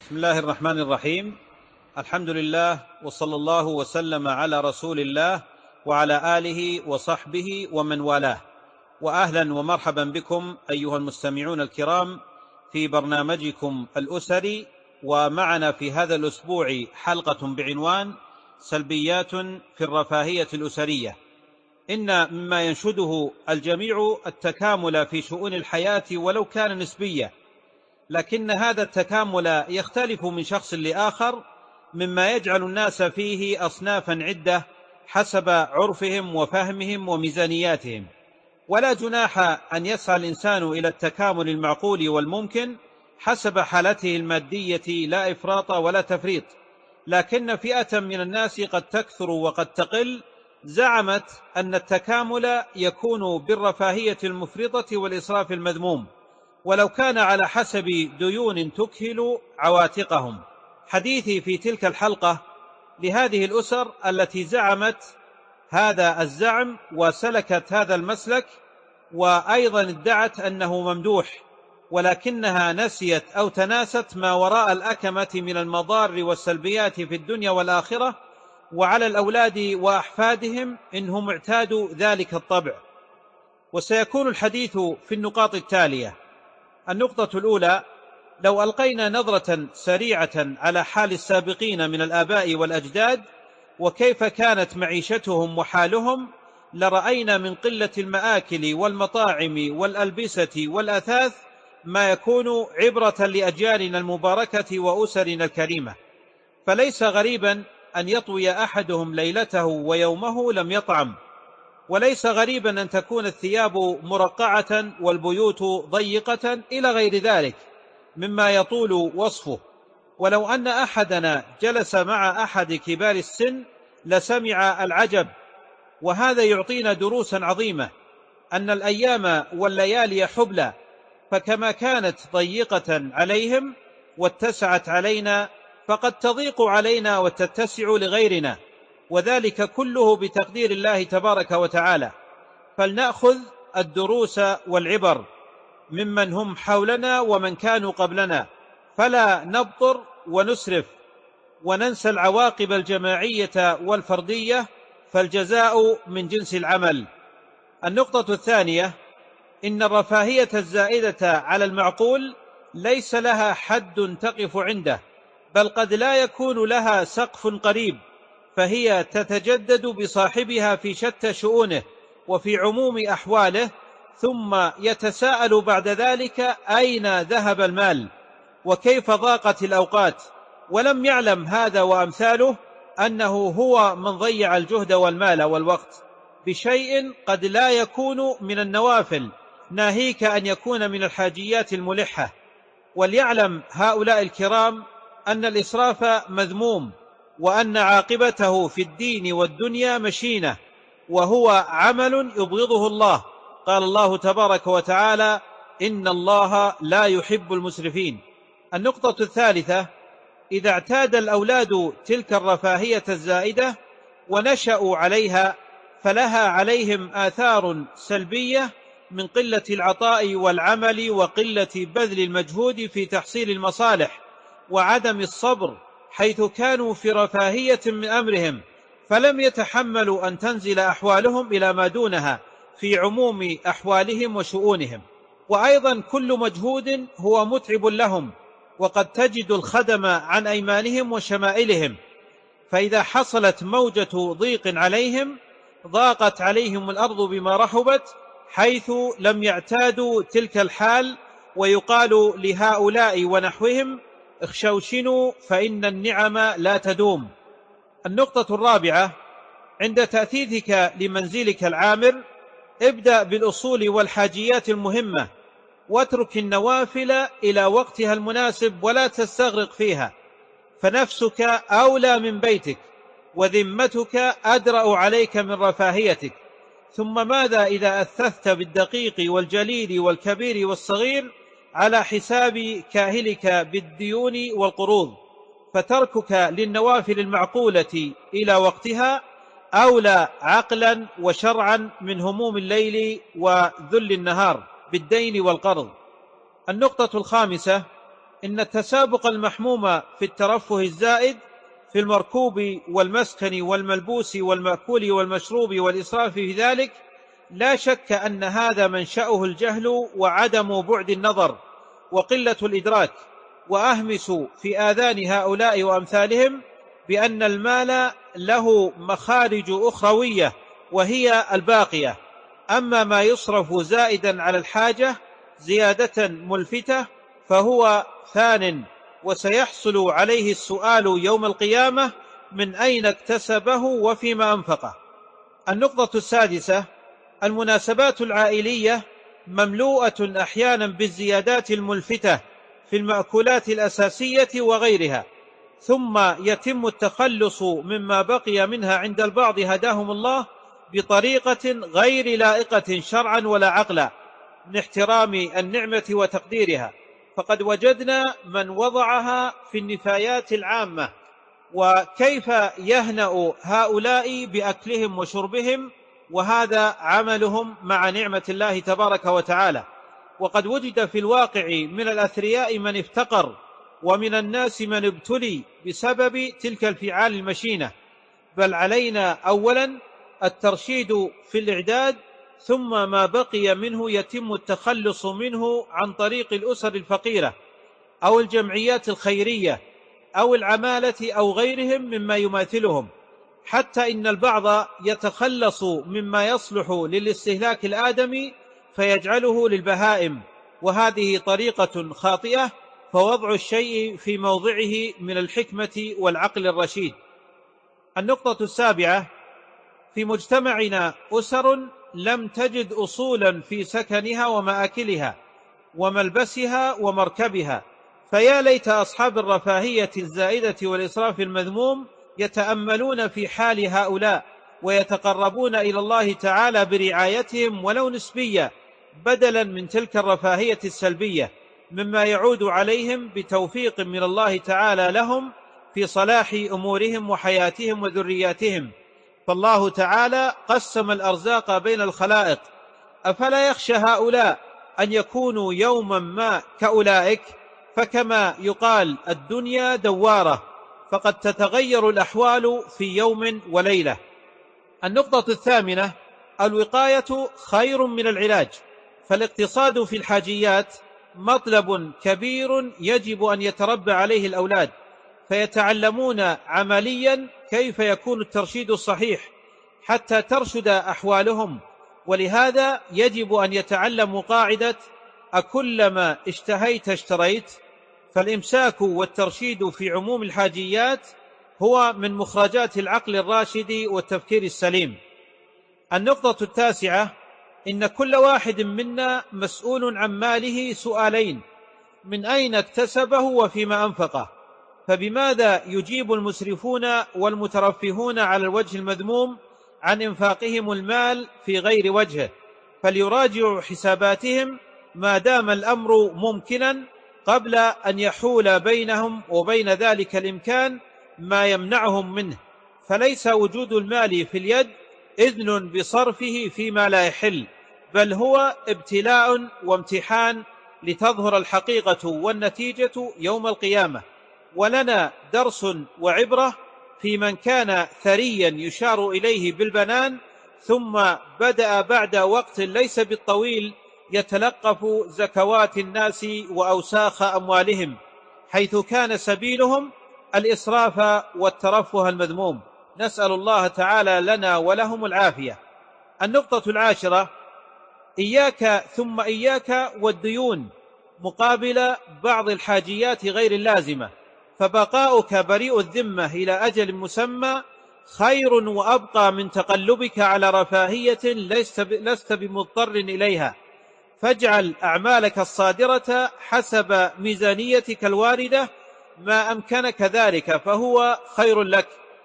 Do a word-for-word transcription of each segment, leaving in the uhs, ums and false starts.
بسم الله الرحمن الرحيم. الحمد لله وصلى الله وسلم على رسول الله وعلى آله وصحبه ومن والاه، وأهلا ومرحبا بكم أيها المستمعون الكرام في برنامجكم الأسري. ومعنا في هذا الأسبوع حلقة بعنوان سلبيات في الرفاهية الأسرية. إن مما ينشده الجميع التكامل في شؤون الحياة ولو كان نسبيا، لكن هذا التكامل يختلف من شخص لآخر، مما يجعل الناس فيه أصنافا عدة حسب عرفهم وفهمهم وميزانياتهم. ولا جناح أن يسعى الإنسان إلى التكامل المعقول والممكن حسب حالته المادية، لا إفراط ولا تفريط. لكن فئة من الناس قد تكثر وقد تقل زعمت أن التكامل يكون بالرفاهية المفرطة والإسراف المذموم، ولو كان على حسب ديون تكهل عواتقهم. حديثي في تلك الحلقة لهذه الأسر التي زعمت هذا الزعم وسلكت هذا المسلك، وأيضا ادعت أنه ممدوح، ولكنها نسيت أو تناست ما وراء الأكمة من المضار والسلبيات في الدنيا والآخرة، وعلى الأولاد وأحفادهم إنهم اعتادوا ذلك الطبع. وسيكون الحديث في النقاط التالية. النقطة الأولى: لو ألقينا نظرة سريعة على حال السابقين من الآباء والأجداد وكيف كانت معيشتهم وحالهم، لرأينا من قلة المآكل والمطاعم والألبسة والأثاث ما يكون عبرة لأجيالنا المباركة وأسرنا الكريمة. فليس غريبا أن يطوي أحدهم ليلته ويومه لم يطعم، وليس غريبا أن تكون الثياب مرقعة والبيوت ضيقة إلى غير ذلك مما يطول وصفه. ولو أن أحدنا جلس مع أحد كبار السن لسمع العجب. وهذا يعطينا دروسا عظيمة، أن الأيام والليالي حبلى، فكما كانت ضيقة عليهم واتسعت علينا فقد تضيق علينا وتتسع لغيرنا، وذلك كله بتقدير الله تبارك وتعالى. فلنأخذ الدروس والعبر ممن هم حولنا ومن كانوا قبلنا، فلا نبطر ونسرف وننسى العواقب الجماعية والفردية، فالجزاء من جنس العمل. النقطة الثانية: إن الرفاهية الزائدة على المعقول ليس لها حد تقف عنده، بل قد لا يكون لها سقف قريب، فهي تتجدد بصاحبها في شتى شؤونه وفي عموم أحواله، ثم يتساءل بعد ذلك أين ذهب المال وكيف ضاقت الأوقات، ولم يعلم هذا وأمثاله أنه هو من ضيع الجهد والمال والوقت بشيء قد لا يكون من النوافل، ناهيك أن يكون من الحاجيات الملحة. وليعلم هؤلاء الكرام أن الإسراف مذموم، وأن عاقبته في الدين والدنيا مشينة، وهو عمل يبغضه الله. قال الله تبارك وتعالى: إن الله لا يحب المسرفين. النقطة الثالثة: إذا اعتاد الأولاد تلك الرفاهية الزائدة ونشأوا عليها فلها عليهم آثار سلبية من قلة العطاء والعمل وقلة بذل المجهود في تحصيل المصالح وعدم الصبر، حيث كانوا في رفاهية من أمرهم فلم يتحملوا أن تنزل أحوالهم إلى ما دونها في عموم أحوالهم وشؤونهم. وأيضا كل مجهود هو متعب لهم، وقد تجد الخدم عن أيمانهم وشمائلهم، فإذا حصلت موجة ضيق عليهم ضاقت عليهم الأرض بما رحبت، حيث لم يعتادوا تلك الحال. ويقال لهؤلاء ونحوهم: اخشوشنوا فإن النعم لا تدوم. النقطة الرابعة: عند تأثيثك لمنزلك العامر ابدأ بالأصول والحاجيات المهمة، واترك النوافل إلى وقتها المناسب ولا تستغرق فيها، فنفسك أولى من بيتك، وذمتك أدرأ عليك من رفاهيتك. ثم ماذا إذا أثثت بالدقيق والجليل والكبير والصغير على حساب كاهلك بالديون والقروض؟ فتركك للنوافل المعقولة إلى وقتها أولى عقلا وشرعا من هموم الليل وذل النهار بالدين والقرض. النقطة الخامسة: إن التسابق المحموم في الترفه الزائد في المركوب والمسكن والملبوس والمأكول والمشروب والإسراف في ذلك لا شك أن هذا منشأه الجهل وعدم بعد النظر وقلة الإدراك، وأهمس في آذان هؤلاء وأمثالهم بأن المال له مخارج أخروية وهي الباقية، أما ما يصرف زائدا على الحاجة زيادة ملفتة فهو ثان، وسيحصل عليه السؤال يوم القيامة من أين اكتسبه وفيما أنفقه. النقطة السادسة: المناسبات العائلية مملوءة أحيانا بالزيادات الملفتة في المأكولات الأساسية وغيرها، ثم يتم التخلص مما بقي منها عند البعض هداهم الله بطريقة غير لائقة شرعا ولا عقلا من احترام النعمة وتقديرها، فقد وجدنا من وضعها في النفايات العامة، وكيف يهنأ هؤلاء بأكلهم وشربهم وهذا عملهم مع نعمة الله تبارك وتعالى. وقد وجد في الواقع من الأثرياء من افتقر، ومن الناس من ابتلي بسبب تلك الفعال المشينة، بل علينا أولا الترشيد في الإعداد، ثم ما بقي منه يتم التخلص منه عن طريق الأسر الفقيرة أو الجمعيات الخيرية أو العمالة أو غيرهم مما يماثلهم، حتى إن البعض يتخلص مما يصلح للاستهلاك الآدمي فيجعله للبهائم، وهذه طريقة خاطئة، فوضع الشيء في موضعه من الحكمة والعقل الرشيد. النقطة السابعة: في مجتمعنا أسر لم تجد أصولا في سكنها ومآكلها وملبسها ومركبها، فيا ليت أصحاب الرفاهية الزائدة والإسراف المذموم يتأملون في حال هؤلاء ويتقربون إلى الله تعالى برعايتهم ولو نسبيا، بدلا من تلك الرفاهية السلبية، مما يعود عليهم بتوفيق من الله تعالى لهم في صلاح أمورهم وحياتهم وذرياتهم. فالله تعالى قسم الأرزاق بين الخلائق، أفلا يخشى هؤلاء أن يكونوا يوما ما كأولئك؟ فكما يقال الدنيا دوارة، فقد تتغير الأحوال في يوم وليلة. النقطة الثامنة: الوقاية خير من العلاج، فالاقتصاد في الحاجيات مطلب كبير يجب أن يتربى عليه الأولاد، فيتعلمون عمليا كيف يكون الترشيد الصحيح حتى ترشد أحوالهم، ولهذا يجب أن يتعلموا قاعدة أكلما اشتهيت اشتريت، فالإمساك والترشيد في عموم الحاجيات هو من مخرجات العقل الراشد والتفكير السليم. النقطة التاسعة: إن كل واحد منا مسؤول عن ماله سؤالين: من أين اكتسبه وفيما أنفقه؟ فبماذا يجيب المسرفون والمترفهون على الوجه المذموم عن إنفاقهم المال في غير وجهه؟ فليراجعوا حساباتهم ما دام الأمر ممكنا قبل أن يحول بينهم وبين ذلك الإمكان ما يمنعهم منه، فليس وجود المال في اليد إذن بصرفه فيما لا يحل، بل هو ابتلاء وامتحان لتظهر الحقيقة والنتيجة يوم القيامة. ولنا درس وعبرة في من كان ثريا يشار إليه بالبنان ثم بدأ بعد وقت ليس بالطويل يتلقف زكوات الناس وأوساخ أموالهم، حيث كان سبيلهم الإسراف والترفه المذموم. نسأل الله تعالى لنا ولهم العافية. النقطة العاشرة: إياك ثم إياك والديون مقابل بعض الحاجيات غير اللازمة، فبقاؤك بريء الذمة إلى أجل مسمى خير وأبقى من تقلبك على رفاهية لست بمضطر إليها، فاجعل أعمالك الصادرة حسب ميزانيتك الواردة ما أمكنك ذلك فهو خير لك،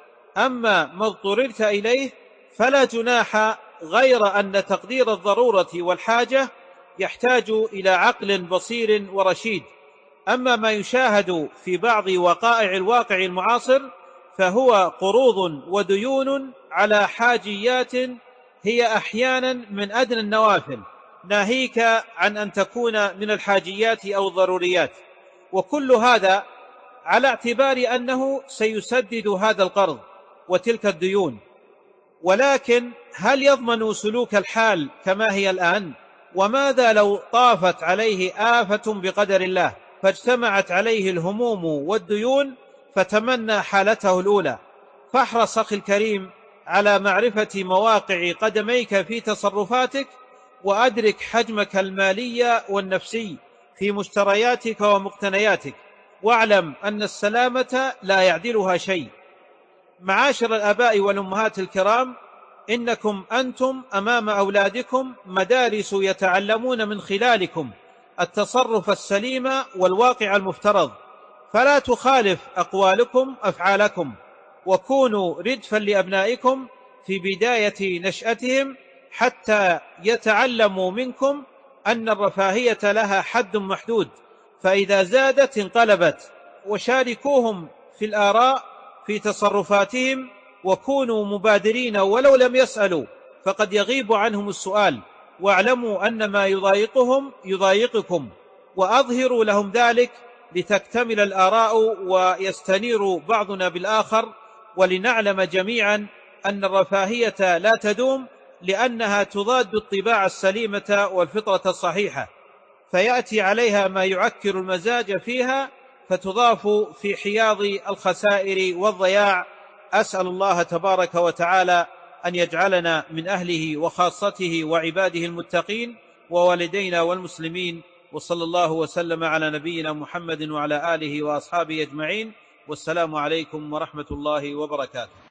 أما ما اضطررت إليه فلا جناح، غير أن تقدير الضرورة والحاجة يحتاج إلى عقل بصير ورشيد. أما ما يشاهد في بعض وقائع الواقع المعاصر فهو قروض وديون على حاجيات هي أحيانا من أدنى النوافل، ناهيك عن أن تكون من الحاجيات أو الضروريات. وكل هذا على اعتبار أنه سيسدد هذا القرض وتلك الديون. ولكن هل يضمن سلوك الحال كما هي الآن؟ وماذا لو طافت عليه آفة بقدر الله فاجتمعت عليه الهموم والديون فتمنى حالته الأولى؟ فاحرص أخي الكريم على معرفة مواقع قدميك في تصرفاتك، وأدرك حجمك المالي والنفسي في مشترياتك ومقتنياتك، واعلم أن السلامة لا يعدلها شيء. معاشر الآباء والأمهات الكرام، إنكم أنتم أمام أولادكم مدارس يتعلمون من خلالكم التصرف السليم والواقع المفترض، فلا تخالف أقوالكم أفعالكم، وكونوا ردفا لأبنائكم في بداية نشأتهم حتى يتعلموا منكم أن الرفاهية لها حد محدود، فإذا زادت انقلبت. وشاركوهم في الآراء في تصرفاتهم، وكونوا مبادرين ولو لم يسألوا، فقد يغيب عنهم السؤال، واعلموا أن ما يضايقهم يضايقكم، وأظهروا لهم ذلك لتكتمل الآراء ويستنير بعضنا بالآخر، ولنعلم جميعا أن الرفاهية لا تدوم، لأنها تضاد الطباع السليمة والفطرة الصحيحة، فيأتي عليها ما يعكر المزاج فيها، فتضاف في حياض الخسائر والضياع. أسأل الله تبارك وتعالى أن يجعلنا من أهله وخاصته وعباده المتقين ووالدينا والمسلمين، وصلى الله وسلم على نبينا محمد وعلى آله وأصحابه أجمعين، والسلام عليكم ورحمة الله وبركاته.